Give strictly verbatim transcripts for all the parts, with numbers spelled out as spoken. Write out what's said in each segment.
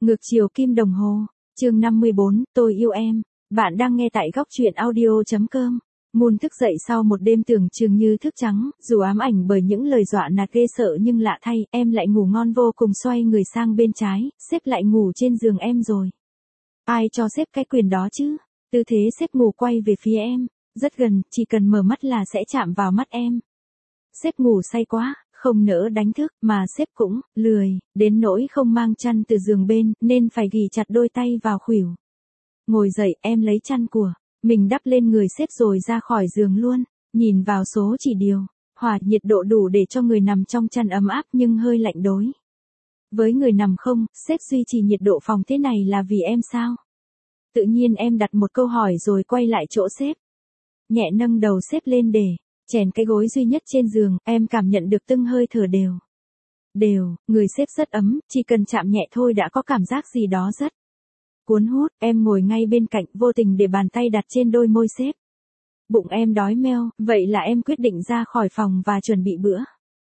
Ngược chiều kim đồng hồ, chương năm mươi bốn, tôi yêu em. Bạn đang nghe tại góc truyện audio.com. Moon thức dậy sau một đêm tưởng chừng như thức trắng, dù ám ảnh bởi những lời dọa nạt ghê sợ nhưng lạ thay, em lại ngủ ngon vô cùng. Xoay người sang bên trái, sếp lại ngủ trên giường em rồi. Ai cho sếp cái quyền đó chứ? Tư thế sếp ngủ quay về phía em, rất gần, chỉ cần mở mắt là sẽ chạm vào mắt em. Sếp ngủ say quá, không nỡ đánh thức, mà sếp cũng lười, đến nỗi không mang chăn từ giường bên, nên phải ghì chặt đôi tay vào khuỷu. Ngồi dậy, em lấy chăn của mình đắp lên người sếp rồi ra khỏi giường luôn, nhìn vào số chỉ điều, hòa nhiệt độ đủ để cho người nằm trong chăn ấm áp nhưng hơi lạnh đối. Với người nằm không, sếp duy trì nhiệt độ phòng thế này là vì em sao? Tự nhiên em đặt một câu hỏi rồi quay lại chỗ sếp. Nhẹ nâng đầu sếp lên để chèn cái gối duy nhất trên giường, em cảm nhận được từng hơi thở đều. Đều, người sếp rất ấm, chỉ cần chạm nhẹ thôi đã có cảm giác gì đó rất cuốn hút. Em ngồi ngay bên cạnh, vô tình để bàn tay đặt trên đôi môi sếp. Bụng em đói meo, vậy là em quyết định ra khỏi phòng và chuẩn bị bữa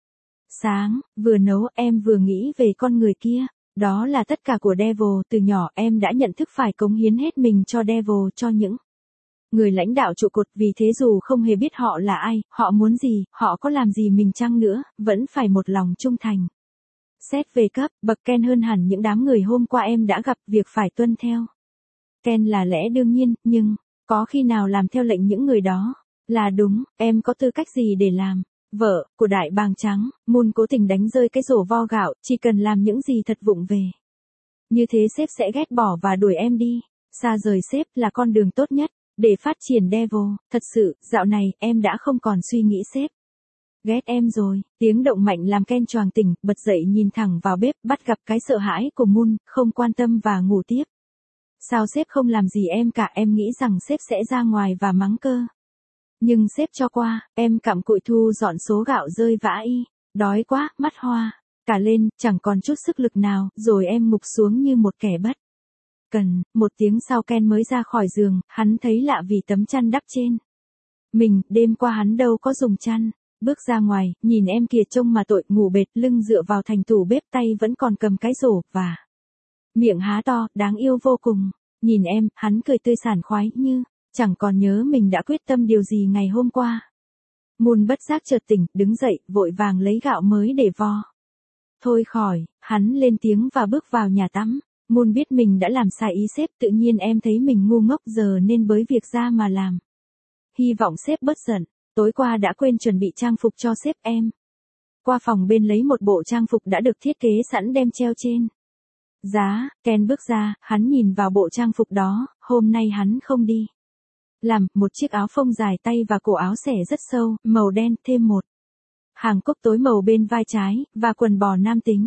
sáng, vừa nấu em vừa nghĩ về con người kia. Đó là tất cả của Devil, từ nhỏ em đã nhận thức phải cống hiến hết mình cho Devil, cho những người lãnh đạo trụ cột, vì thế dù không hề biết họ là ai, họ muốn gì, họ có làm gì mình chăng nữa, vẫn phải một lòng trung thành. Xét về cấp bậc, Ken hơn hẳn những đám người hôm qua em đã gặp, việc phải tuân theo Ken là lẽ đương nhiên, nhưng có khi nào làm theo lệnh những người đó là đúng? Em có tư cách gì để làm vợ của đại bàng trắng? Moon cố tình đánh rơi cái rổ vo gạo, chỉ cần làm những gì thật vụng về như thế sếp sẽ ghét bỏ và đuổi em đi. Xa rời sếp là con đường tốt nhất để phát triển Devil. Thật sự, dạo này, em đã không còn suy nghĩ sếp ghét em rồi. Tiếng động mạnh làm Ken choàng tỉnh, bật dậy nhìn thẳng vào bếp, bắt gặp cái sợ hãi của Moon, không quan tâm và ngủ tiếp. Sao sếp không làm gì em cả? Em nghĩ rằng sếp sẽ ra ngoài và mắng cơ. Nhưng sếp cho qua, em cặm cụi thu dọn số gạo rơi vã y. Đói quá, mắt hoa cả lên, chẳng còn chút sức lực nào, rồi em ngục xuống như một kẻ bất cần. Một tiếng sau Ken mới ra khỏi giường, hắn thấy lạ vì tấm chăn đắp trên mình, đêm qua hắn đâu có dùng chăn. Bước ra ngoài, nhìn em kìa, trông mà tội, ngủ bệt, lưng dựa vào thành tủ bếp, tay vẫn còn cầm cái rổ, và miệng há to, đáng yêu vô cùng. Nhìn em, hắn cười tươi sảng khoái, như chẳng còn nhớ mình đã quyết tâm điều gì ngày hôm qua. Moon bất giác chợt tỉnh, đứng dậy, vội vàng lấy gạo mới để vo. Thôi khỏi, hắn lên tiếng và bước vào nhà tắm. Moon biết mình đã làm sai ý sếp, tự nhiên em thấy mình ngu ngốc giờ nên bới việc ra mà làm. Hy vọng sếp bớt giận. Tối qua đã quên chuẩn bị trang phục cho sếp em. Qua phòng bên lấy một bộ trang phục đã được thiết kế sẵn đem treo trên giá. Ken bước ra, hắn nhìn vào bộ trang phục đó, hôm nay hắn không đi làm, một chiếc áo phông dài tay và cổ áo xẻ rất sâu, màu đen, thêm một hàng cúc tối màu bên vai trái, và quần bò nam tính.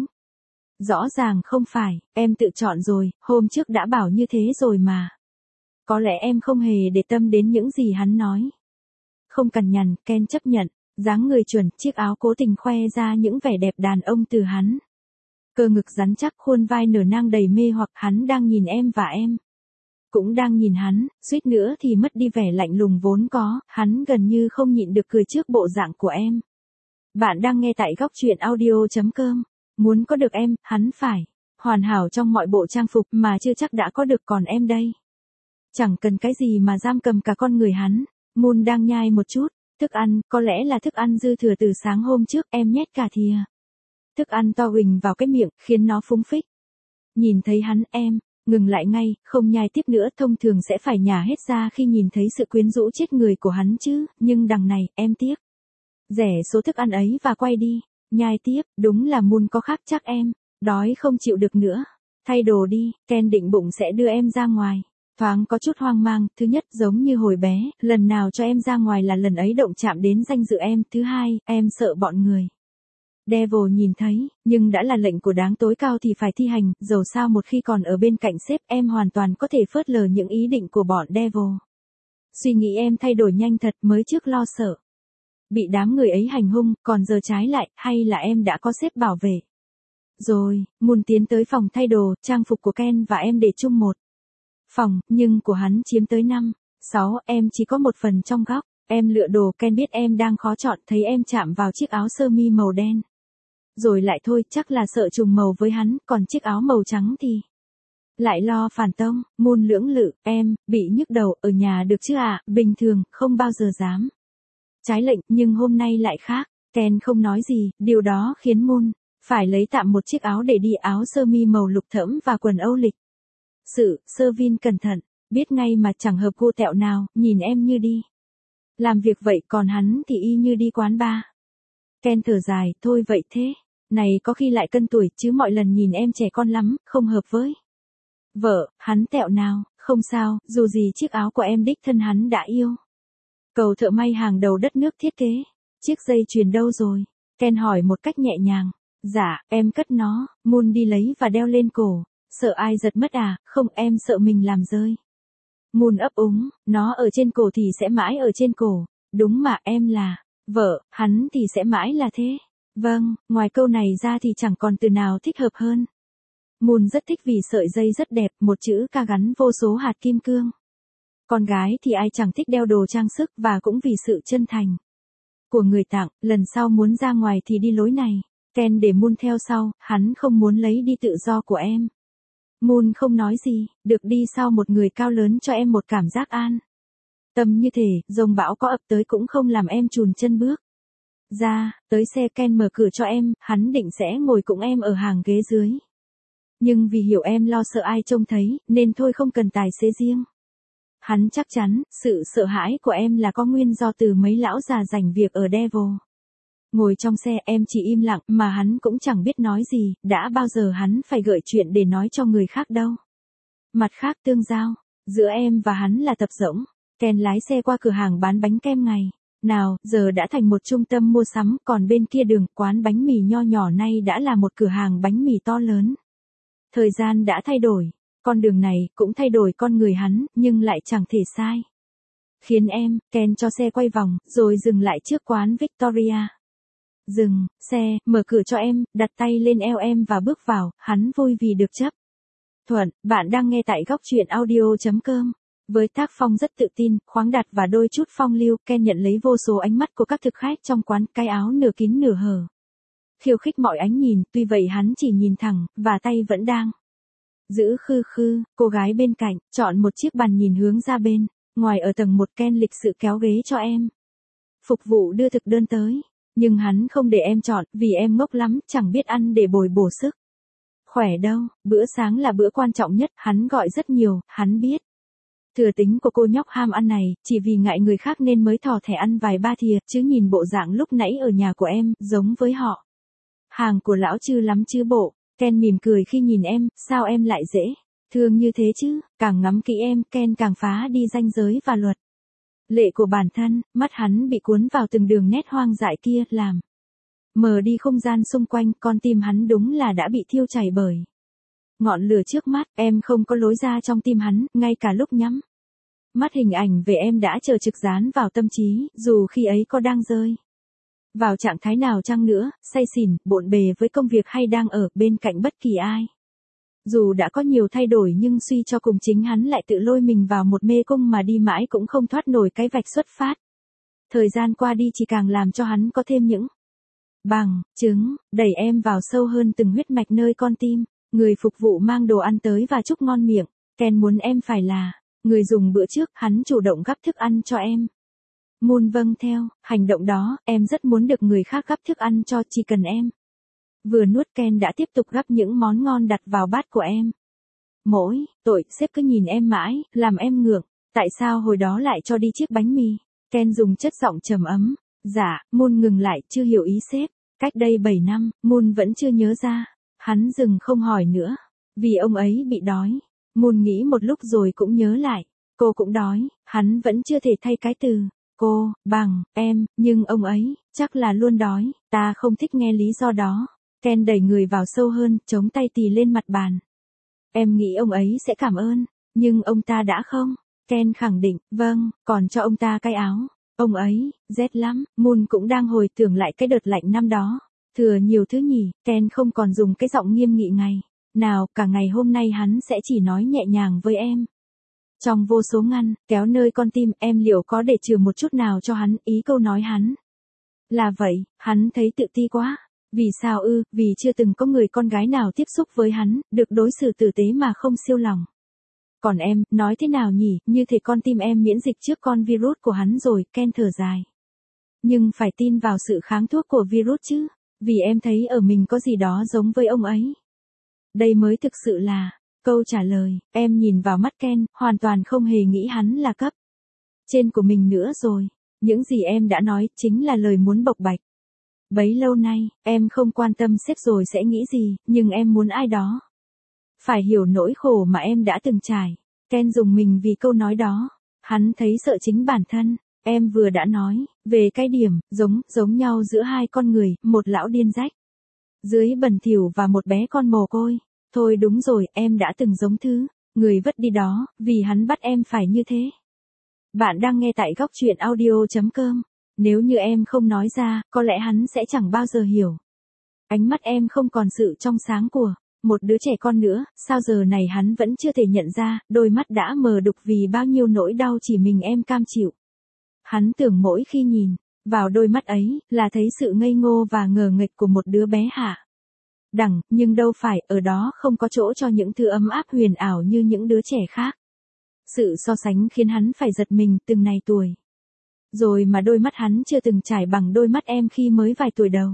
Rõ ràng không phải, em tự chọn rồi, hôm trước đã bảo như thế rồi mà. Có lẽ em không hề để tâm đến những gì hắn nói. Không cằn nhằn, Ken chấp nhận, dáng người chuẩn, chiếc áo cố tình khoe ra những vẻ đẹp đàn ông từ hắn. Cơ ngực rắn chắc, khuôn vai nở nang đầy mê hoặc, hắn đang nhìn em và em cũng đang nhìn hắn, suýt nữa thì mất đi vẻ lạnh lùng vốn có, hắn gần như không nhịn được cười trước bộ dạng của em. Bạn đang nghe tại góc truyện audio.com. Muốn có được em, hắn phải hoàn hảo trong mọi bộ trang phục, mà chưa chắc đã có được, còn em đây. Chẳng cần cái gì mà giam cầm cả con người hắn. Moon đang nhai một chút thức ăn, có lẽ là thức ăn dư thừa từ sáng hôm trước, em nhét cả thìa thức ăn to huỳnh vào cái miệng, khiến nó phúng phích. Nhìn thấy hắn, em ngừng lại ngay, không nhai tiếp nữa, thông thường sẽ phải nhả hết ra khi nhìn thấy sự quyến rũ chết người của hắn chứ, nhưng đằng này, em tiếc rẻ số thức ăn ấy và quay đi, nhai tiếp. Đúng là Moon có khác, chắc em đói không chịu được nữa. Thay đồ đi, Ken định bụng sẽ đưa em ra ngoài. Thoáng có chút hoang mang, thứ nhất, giống như hồi bé, lần nào cho em ra ngoài là lần ấy động chạm đến danh dự em, thứ hai, em sợ bọn người Devil nhìn thấy, nhưng đã là lệnh của đáng tối cao thì phải thi hành, dầu sao một khi còn ở bên cạnh sếp, em hoàn toàn có thể phớt lờ những ý định của bọn Devil. Suy nghĩ em thay đổi nhanh thật, mới trước lo sợ bị đám người ấy hành hung, còn giờ trái lại, hay là em đã có sếp bảo vệ rồi. Moon tiến tới phòng thay đồ, trang phục của Ken và em để chung một phòng, nhưng của hắn chiếm tới năm, sáu, em chỉ có một phần trong góc. Em lựa đồ, Ken biết em đang khó chọn, thấy em chạm vào chiếc áo sơ mi màu đen. Rồi lại thôi, chắc là sợ trùng màu với hắn, còn chiếc áo màu trắng thì Lại lo phản tông, Moon lưỡng lự, em, bị nhức đầu, ở nhà được chứ ạ, bình thường, không bao giờ dám. Trái lệnh, nhưng hôm nay lại khác. Ken không nói gì, điều đó khiến Moon phải lấy tạm một chiếc áo để đi, áo sơ mi màu lục thẫm và quần Âu lịch. Sự, Sơ Vin cẩn thận, biết ngay mà chẳng hợp gu tẹo nào, nhìn em như đi làm việc vậy, còn hắn thì y như đi quán bar. Ken thở dài, thôi vậy thế. Này có khi lại cân tuổi, chứ mọi lần nhìn em trẻ con lắm, không hợp với vợ, hắn tẹo nào, không sao, dù gì chiếc áo của em đích thân hắn đã yêu. Cầu thợ may hàng đầu đất nước thiết kế. Chiếc dây chuyền đâu rồi? Ken hỏi một cách nhẹ nhàng. Dạ, em cất nó, Moon đi lấy và đeo lên cổ. Sợ ai giật mất à? Không, em sợ mình làm rơi. Moon ấp úng, nó ở trên cổ thì sẽ mãi ở trên cổ. Đúng mà, em là vợ, hắn thì sẽ mãi là thế. Vâng, ngoài câu này ra thì chẳng còn từ nào thích hợp hơn. Moon rất thích vì sợi dây rất đẹp, một chữ K gắn vô số hạt kim cương. Con gái thì ai chẳng thích đeo đồ trang sức, và cũng vì sự chân thành của người tặng, lần sau muốn ra ngoài thì đi lối này. Ken để Moon theo sau, hắn không muốn lấy đi tự do của em. Moon không nói gì, được đi sau một người cao lớn cho em một cảm giác an tâm như thể, dông bão có ập tới cũng không làm em chùn chân bước ra, tới xe. Ken mở cửa cho em, hắn định sẽ ngồi cùng em ở hàng ghế dưới. Nhưng vì hiểu em lo sợ ai trông thấy, nên thôi không cần tài xế riêng. Hắn chắc chắn, sự sợ hãi của em là có nguyên do từ mấy lão già rảnh việc ở Devil. Ngồi trong xe, em chỉ im lặng, mà hắn cũng chẳng biết nói gì, đã bao giờ hắn phải gợi chuyện để nói cho người khác đâu. Mặt khác tương giao, giữa em và hắn là tập rỗng. Ken lái xe qua cửa hàng bán bánh kem ngày nào, giờ đã thành một trung tâm mua sắm, còn bên kia đường, quán bánh mì nho nhỏ nay đã là một cửa hàng bánh mì to lớn. Thời gian đã thay đổi, con đường này cũng thay đổi con người hắn, nhưng lại chẳng thể sai. Khiến em, Ken cho xe quay vòng, rồi dừng lại trước quán Victoria. Dừng, xe, mở cửa cho em, đặt tay lên eo em và bước vào, hắn vui vì được chấp thuận. Bạn đang nghe tại góc truyện audio.com. Với tác phong rất tự tin, khoáng đạt và đôi chút phong lưu, Ken nhận lấy vô số ánh mắt của các thực khách trong quán, cái áo nửa kín nửa hở khiêu khích mọi ánh nhìn, tuy vậy hắn chỉ nhìn thẳng, và tay vẫn đang giữ khư khư. Cô gái bên cạnh, chọn một chiếc bàn nhìn hướng ra bên ngoài ở tầng một. Ken lịch sự kéo ghế cho em. Phục vụ đưa thực đơn tới. Nhưng hắn không để em chọn, vì em ngốc lắm, chẳng biết ăn để bồi bổ sức khỏe đâu. Bữa sáng là bữa quan trọng nhất, hắn gọi rất nhiều, hắn biết thừa tính của cô nhóc ham ăn này, chỉ vì ngại người khác nên mới thò thẻ ăn vài ba thìa, chứ nhìn bộ dạng lúc nãy ở nhà của em, giống với họ hàng của lão Chư lắm chứ bộ. Ken mỉm cười khi nhìn em, sao em lại dễ thương như thế chứ? Càng ngắm kỹ em, Ken càng phá đi ranh giới và luật lệ của bản thân. Mắt hắn bị cuốn vào từng đường nét hoang dại kia, làm mờ đi không gian xung quanh. Con tim hắn đúng là đã bị thiêu chảy bởi ngọn lửa trước mắt. Em không có lối ra trong tim hắn, ngay cả lúc nhắm mắt hình ảnh về em đã chờ trực dán vào tâm trí, dù khi ấy có đang rơi vào trạng thái nào chăng nữa, say xỉn, bộn bề với công việc hay đang ở bên cạnh bất kỳ ai. Dù đã có nhiều thay đổi nhưng suy cho cùng chính hắn lại tự lôi mình vào một mê cung mà đi mãi cũng không thoát nổi cái vạch xuất phát. Thời gian qua đi chỉ càng làm cho hắn có thêm những bằng chứng, đẩy em vào sâu hơn từng huyết mạch nơi con tim. Người phục vụ mang đồ ăn tới và chúc ngon miệng. Ken muốn em phải là người dùng bữa trước, hắn chủ động gắp thức ăn cho em. Moon vâng theo, hành động đó, em rất muốn được người khác gắp thức ăn cho, chỉ cần em vừa nuốt. Ken đã tiếp tục gắp những món ngon đặt vào bát của em. Mỗi tội, sếp cứ nhìn em mãi, làm em ngượng. Tại sao hồi đó lại cho đi chiếc bánh mì? Ken dùng chất giọng trầm ấm. Dạ, Moon ngừng lại, chưa hiểu ý sếp. Cách đây bảy năm, Moon vẫn chưa nhớ ra. Hắn dừng không hỏi nữa. Vì ông ấy bị đói. Moon nghĩ một lúc rồi cũng nhớ lại. Cô cũng đói, hắn vẫn chưa thể thay cái từ cô bằng em, nhưng ông ấy chắc là luôn đói. Ta không thích nghe lý do đó. Ken đẩy người vào sâu hơn, chống tay tì lên mặt bàn. Em nghĩ ông ấy sẽ cảm ơn, nhưng ông ta đã không. Ken khẳng định, vâng, còn cho ông ta cái áo. Ông ấy, rét lắm. Moon cũng đang hồi tưởng lại cái đợt lạnh năm đó. Thừa nhiều thứ nhỉ. Ken không còn dùng cái giọng nghiêm nghị ngày nào, cả ngày hôm nay hắn sẽ chỉ nói nhẹ nhàng với em. Trong vô số ngăn, kéo nơi con tim, em liệu có để chừa một chút nào cho hắn? Ý câu nói hắn là vậy, hắn thấy tự ti quá. Vì sao ư? Vì chưa từng có người con gái nào tiếp xúc với hắn, được đối xử tử tế mà không siêu lòng. Còn em, nói thế nào nhỉ, như thể con tim em miễn dịch trước con virus của hắn rồi, Ken thở dài. Nhưng phải tin vào sự kháng thuốc của virus chứ, vì em thấy ở mình có gì đó giống với ông ấy. Đây mới thực sự là câu trả lời. Em nhìn vào mắt Ken, hoàn toàn không hề nghĩ hắn là cấp trên của mình nữa rồi. Những gì em đã nói chính là lời muốn bộc bạch. Bấy lâu nay, em không quan tâm sếp rồi sẽ nghĩ gì, nhưng em muốn ai đó phải hiểu nỗi khổ mà em đã từng trải. Ken dùng mình vì câu nói đó. Hắn thấy sợ chính bản thân. Em vừa đã nói về cái điểm giống giống nhau giữa hai con người, một lão điên rách dưới bẩn thỉu và một bé con mồ côi. Thôi đúng rồi, em đã từng giống thứ người vứt đi đó, vì hắn bắt em phải như thế. Bạn đang nghe tại góc truyện audio chấm com. Nếu như em không nói ra, có lẽ hắn sẽ chẳng bao giờ hiểu. Ánh mắt em không còn sự trong sáng của một đứa trẻ con nữa, sao giờ này hắn vẫn chưa thể nhận ra, đôi mắt đã mờ đục vì bao nhiêu nỗi đau chỉ mình em cam chịu. Hắn tưởng mỗi khi nhìn vào đôi mắt ấy, là thấy sự ngây ngô và ngờ nghệch của một đứa bé hạ đẳng, nhưng đâu phải, ở đó không có chỗ cho những thứ ấm áp huyền ảo như những đứa trẻ khác. Sự so sánh khiến hắn phải giật mình từng này tuổi. Rồi mà đôi mắt hắn chưa từng trải bằng đôi mắt em khi mới vài tuổi đầu.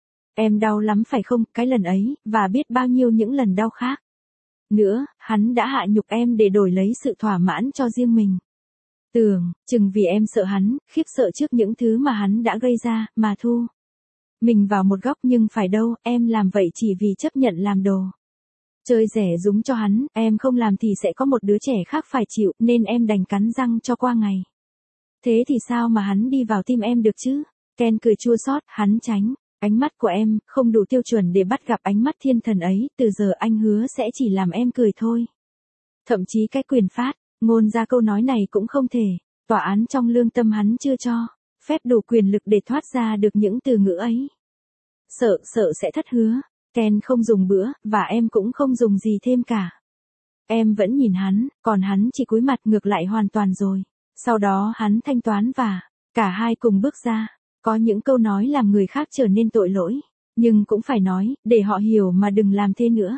Em đau lắm phải không, cái lần ấy, và biết bao nhiêu những lần đau khác. Nữa, hắn đã hạ nhục em để đổi lấy sự thỏa mãn cho riêng mình. Tưởng, chừng vì em sợ hắn, khiếp sợ trước những thứ mà hắn đã gây ra, mà thu mình vào một góc, nhưng phải đâu, em làm vậy chỉ vì chấp nhận làm đồ chơi rẻ rúng cho hắn, em không làm thì sẽ có một đứa trẻ khác phải chịu, nên em đành cắn răng cho qua ngày. Thế thì sao mà hắn đi vào tim em được chứ? Ken cười chua xót, hắn tránh ánh mắt của em, không đủ tiêu chuẩn để bắt gặp ánh mắt thiên thần ấy, từ giờ anh hứa sẽ chỉ làm em cười thôi. Thậm chí cái quyền phát ngôn ra câu nói này cũng không thể. Tòa án trong lương tâm hắn chưa cho phép đủ quyền lực để thoát ra được những từ ngữ ấy. Sợ, sợ sẽ thất hứa. Ken không dùng bữa, và em cũng không dùng gì thêm cả. Em vẫn nhìn hắn, còn hắn chỉ cúi mặt ngược lại hoàn toàn rồi. Sau đó hắn thanh toán và cả hai cùng bước ra. Có những câu nói làm người khác trở nên tội lỗi, nhưng cũng phải nói, để họ hiểu mà đừng làm thế nữa.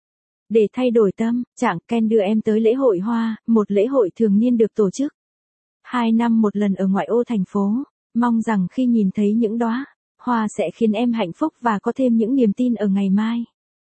Để thay đổi tâm trạng, Ken đưa em tới lễ hội hoa, một lễ hội thường niên được tổ chức hai năm một lần ở ngoại ô thành phố, mong rằng khi nhìn thấy những đóa hoa sẽ khiến em hạnh phúc và có thêm những niềm tin ở ngày mai.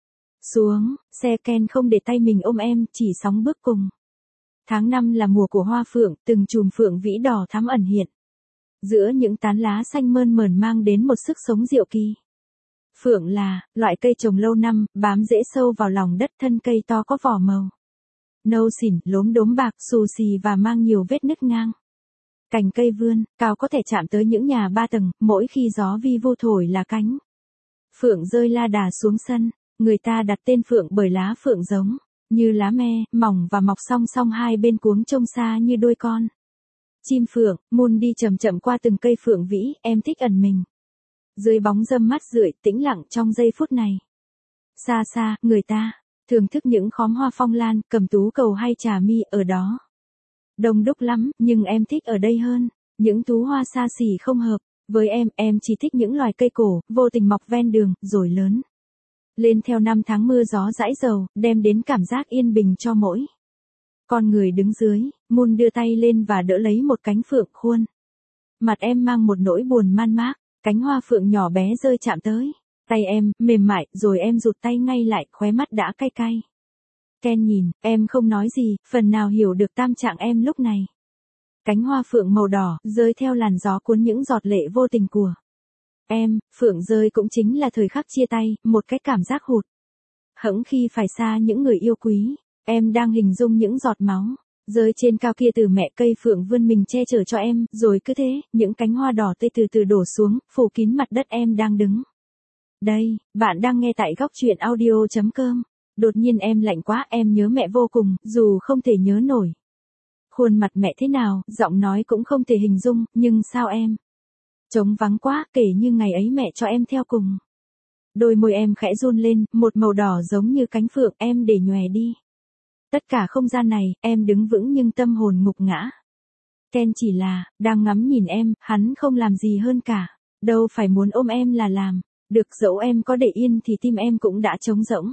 Xuống xe, Ken không để tay mình ôm em, chỉ sóng bước cùng. Tháng năm là mùa của hoa phượng, từng chùm phượng vĩ đỏ thắm ẩn hiện giữa những tán lá xanh mơn mởn, mang đến một sức sống diệu kỳ. Phượng là loại cây trồng lâu năm, bám rễ sâu vào lòng đất, thân cây to có vỏ màu nâu xỉn, lốm đốm bạc, xù xì và mang nhiều vết nứt ngang. Cành cây vươn cao có thể chạm tới những nhà ba tầng, mỗi khi gió vi vu thổi là cánh phượng rơi la đà xuống sân. Người ta đặt tên phượng bởi lá phượng giống như lá me, mỏng và mọc song song hai bên, cuống trông xa như đôi con chim phượng. Moon đi chậm chậm qua từng cây phượng vĩ, em thích ẩn mình dưới bóng râm mát rượi, tĩnh lặng trong giây phút này. Xa xa, người ta thưởng thức những khóm hoa phong lan, cầm tú cầu hay trà mi ở đó. Đông đúc lắm, nhưng em thích ở đây hơn. Những tú hoa xa xỉ không hợp với em, em chỉ thích những loài cây cổ, vô tình mọc ven đường, rồi lớn lên theo năm tháng mưa gió dãi dầu, đem đến cảm giác yên bình cho mỗi con người đứng dưới. Moon đưa tay lên và đỡ lấy một cánh phượng, khuôn mặt em mang một nỗi buồn man mác. Cánh hoa phượng nhỏ bé rơi chạm tới tay em, mềm mại, rồi em rụt tay ngay lại, khóe mắt đã cay cay. Ken nhìn, em không nói gì, phần nào hiểu được tâm trạng em lúc này. Cánh hoa phượng màu đỏ, rơi theo làn gió cuốn những giọt lệ vô tình của em. Phượng rơi cũng chính là thời khắc chia tay, một cái cảm giác hụt hẫng khi phải xa những người yêu quý. Em đang hình dung những giọt máu rơi trên cao kia từ mẹ cây phượng vươn mình che chở cho em, rồi cứ thế, những cánh hoa đỏ tươi từ từ đổ xuống, phủ kín mặt đất em đang đứng. Đây, bạn đang nghe tại góc truyện audio chấm com. Đột nhiên em lạnh quá, em nhớ mẹ vô cùng, dù không thể nhớ nổi khuôn mặt mẹ thế nào, giọng nói cũng không thể hình dung, nhưng sao em trống vắng quá, kể như ngày ấy mẹ cho em theo cùng. Đôi môi em khẽ run lên, một màu đỏ giống như cánh phượng, em để nhòe đi. Tất cả không gian này, em đứng vững nhưng tâm hồn ngục ngã. Ken chỉ là đang ngắm nhìn em, hắn không làm gì hơn cả. Đâu phải muốn ôm em là làm. Được dẫu em có để yên thì tim em cũng đã trống rỗng.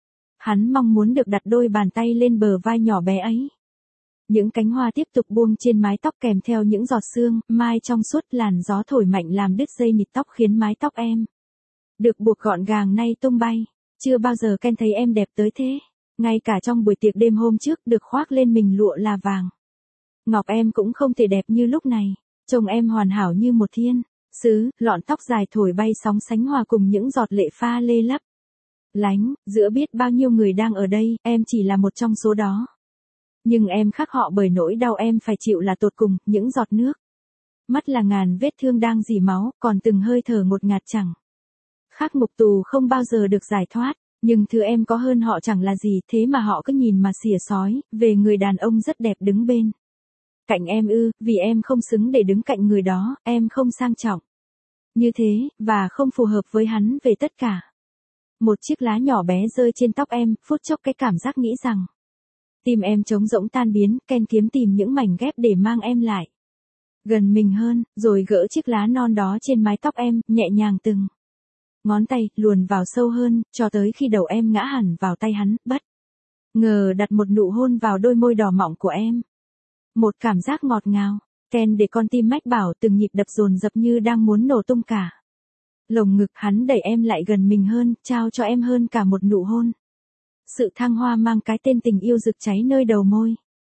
Hắn mong muốn được đặt đôi bàn tay lên bờ vai nhỏ bé ấy. Những cánh hoa tiếp tục buông trên mái tóc kèm theo những giọt sương, mai trong suốt, làn gió thổi mạnh làm đứt dây nịt tóc khiến mái tóc em được buộc gọn gàng nay tung bay. Chưa bao giờ Ken thấy em đẹp tới thế. Ngay cả trong buổi tiệc đêm hôm trước được khoác lên mình lụa là vàng ngọc em cũng không thể đẹp như lúc này. Trông em hoàn hảo như một thiên sứ, lọn tóc dài thổi bay sóng sánh hòa cùng những giọt lệ pha lê lấp lánh, giữa biết bao nhiêu người đang ở đây, em chỉ là một trong số đó. Nhưng em khác họ bởi nỗi đau em phải chịu là tột cùng, những giọt nước mắt là ngàn vết thương đang rỉ máu, còn từng hơi thở ngột ngạt chẳng khác ngục tù không bao giờ được giải thoát. Nhưng thứ em có hơn họ chẳng là gì, thế mà họ cứ nhìn mà xỉa xói về người đàn ông rất đẹp đứng bên cạnh em ư, vì em không xứng để đứng cạnh người đó, em không sang trọng như thế, và không phù hợp với hắn về tất cả. Một chiếc lá nhỏ bé rơi trên tóc em, phút chốc cái cảm giác nghĩ rằng tim em trống rỗng tan biến. Ken kiếm tìm những mảnh ghép để mang em lại gần mình hơn, rồi gỡ chiếc lá non đó trên mái tóc em, nhẹ nhàng từng ngón tay luồn vào sâu hơn, cho tới khi đầu em ngã hẳn vào tay hắn, bất ngờ đặt một nụ hôn vào đôi môi đỏ mọng của em. Một cảm giác ngọt ngào. Ken để con tim mách bảo từng nhịp đập dồn dập như đang muốn nổ tung cả lồng ngực. Hắn đẩy em lại gần mình hơn, trao cho em hơn cả một nụ hôn. Sự thăng hoa mang cái tên tình yêu rực cháy nơi đầu môi.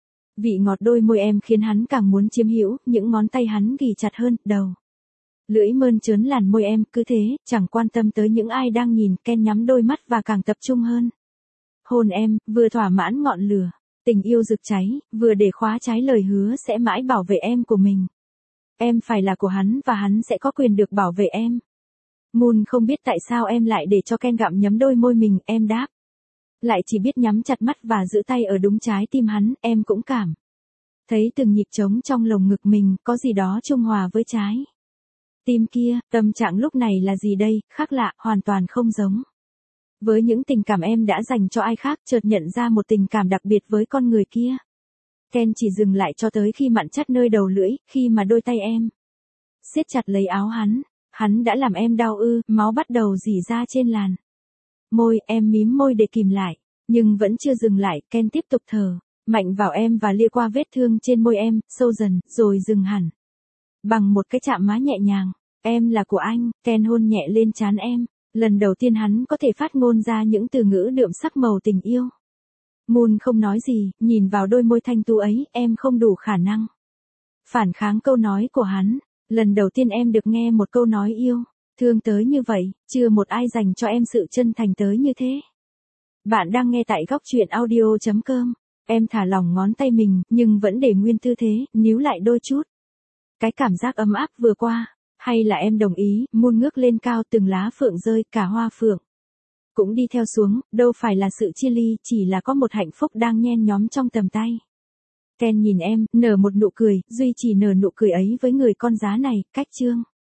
Vị ngọt đôi môi em khiến hắn càng muốn chiếm hữu, những ngón tay hắn ghì chặt hơn, đầu lưỡi mơn trớn làn môi em, cứ thế, chẳng quan tâm tới những ai đang nhìn. Ken nhắm đôi mắt và càng tập trung hơn. Hôn em, vừa thỏa mãn ngọn lửa tình yêu rực cháy, vừa để khóa trái lời hứa sẽ mãi bảo vệ em của mình. Em phải là của hắn và hắn sẽ có quyền được bảo vệ em. Moon không biết tại sao em lại để cho Ken gặm nhấm đôi môi mình, em đáp. Lại chỉ biết nhắm chặt mắt và giữ tay ở đúng trái tim hắn, em cũng cảm thấy từng nhịp trống trong lồng ngực mình, có gì đó trung hòa với trái tim kia. Tâm trạng lúc này là gì đây, khác lạ, hoàn toàn không giống với những tình cảm em đã dành cho ai khác. Chợt nhận ra một tình cảm đặc biệt với con người kia. Ken chỉ dừng lại cho tới khi mặn chắt nơi đầu lưỡi, khi mà đôi tay em siết chặt lấy áo hắn. Hắn đã làm em đau ư, máu bắt đầu rỉ ra trên làn môi, em mím môi để kìm lại. Nhưng vẫn chưa dừng lại, Ken tiếp tục thở mạnh vào em và lia qua vết thương trên môi em, sâu dần, rồi dừng hẳn. Bằng một cái chạm má nhẹ nhàng. Em là của anh. Ken hôn nhẹ lên trán em. Lần đầu tiên hắn có thể phát ngôn ra những từ ngữ đượm sắc màu tình yêu. Moon không nói gì, nhìn vào đôi môi thanh tú ấy, em không đủ khả năng phản kháng câu nói của hắn. Lần đầu tiên em được nghe một câu nói yêu thương tới như vậy, chưa một ai dành cho em sự chân thành tới như thế. Bạn đang nghe tại góc truyện audio chấm com. Em thả lỏng ngón tay mình, nhưng vẫn để nguyên tư thế, níu lại đôi chút cái cảm giác ấm áp vừa qua. Hay là em đồng ý? Moon ngước lên cao, từng lá phượng rơi, cả hoa phượng cũng đi theo xuống. Đâu phải là sự chia ly, chỉ là có một hạnh phúc đang nhen nhóm trong tầm tay. Ken nhìn em, nở một nụ cười, duy chỉ nở nụ cười ấy với người con giá này, cách chương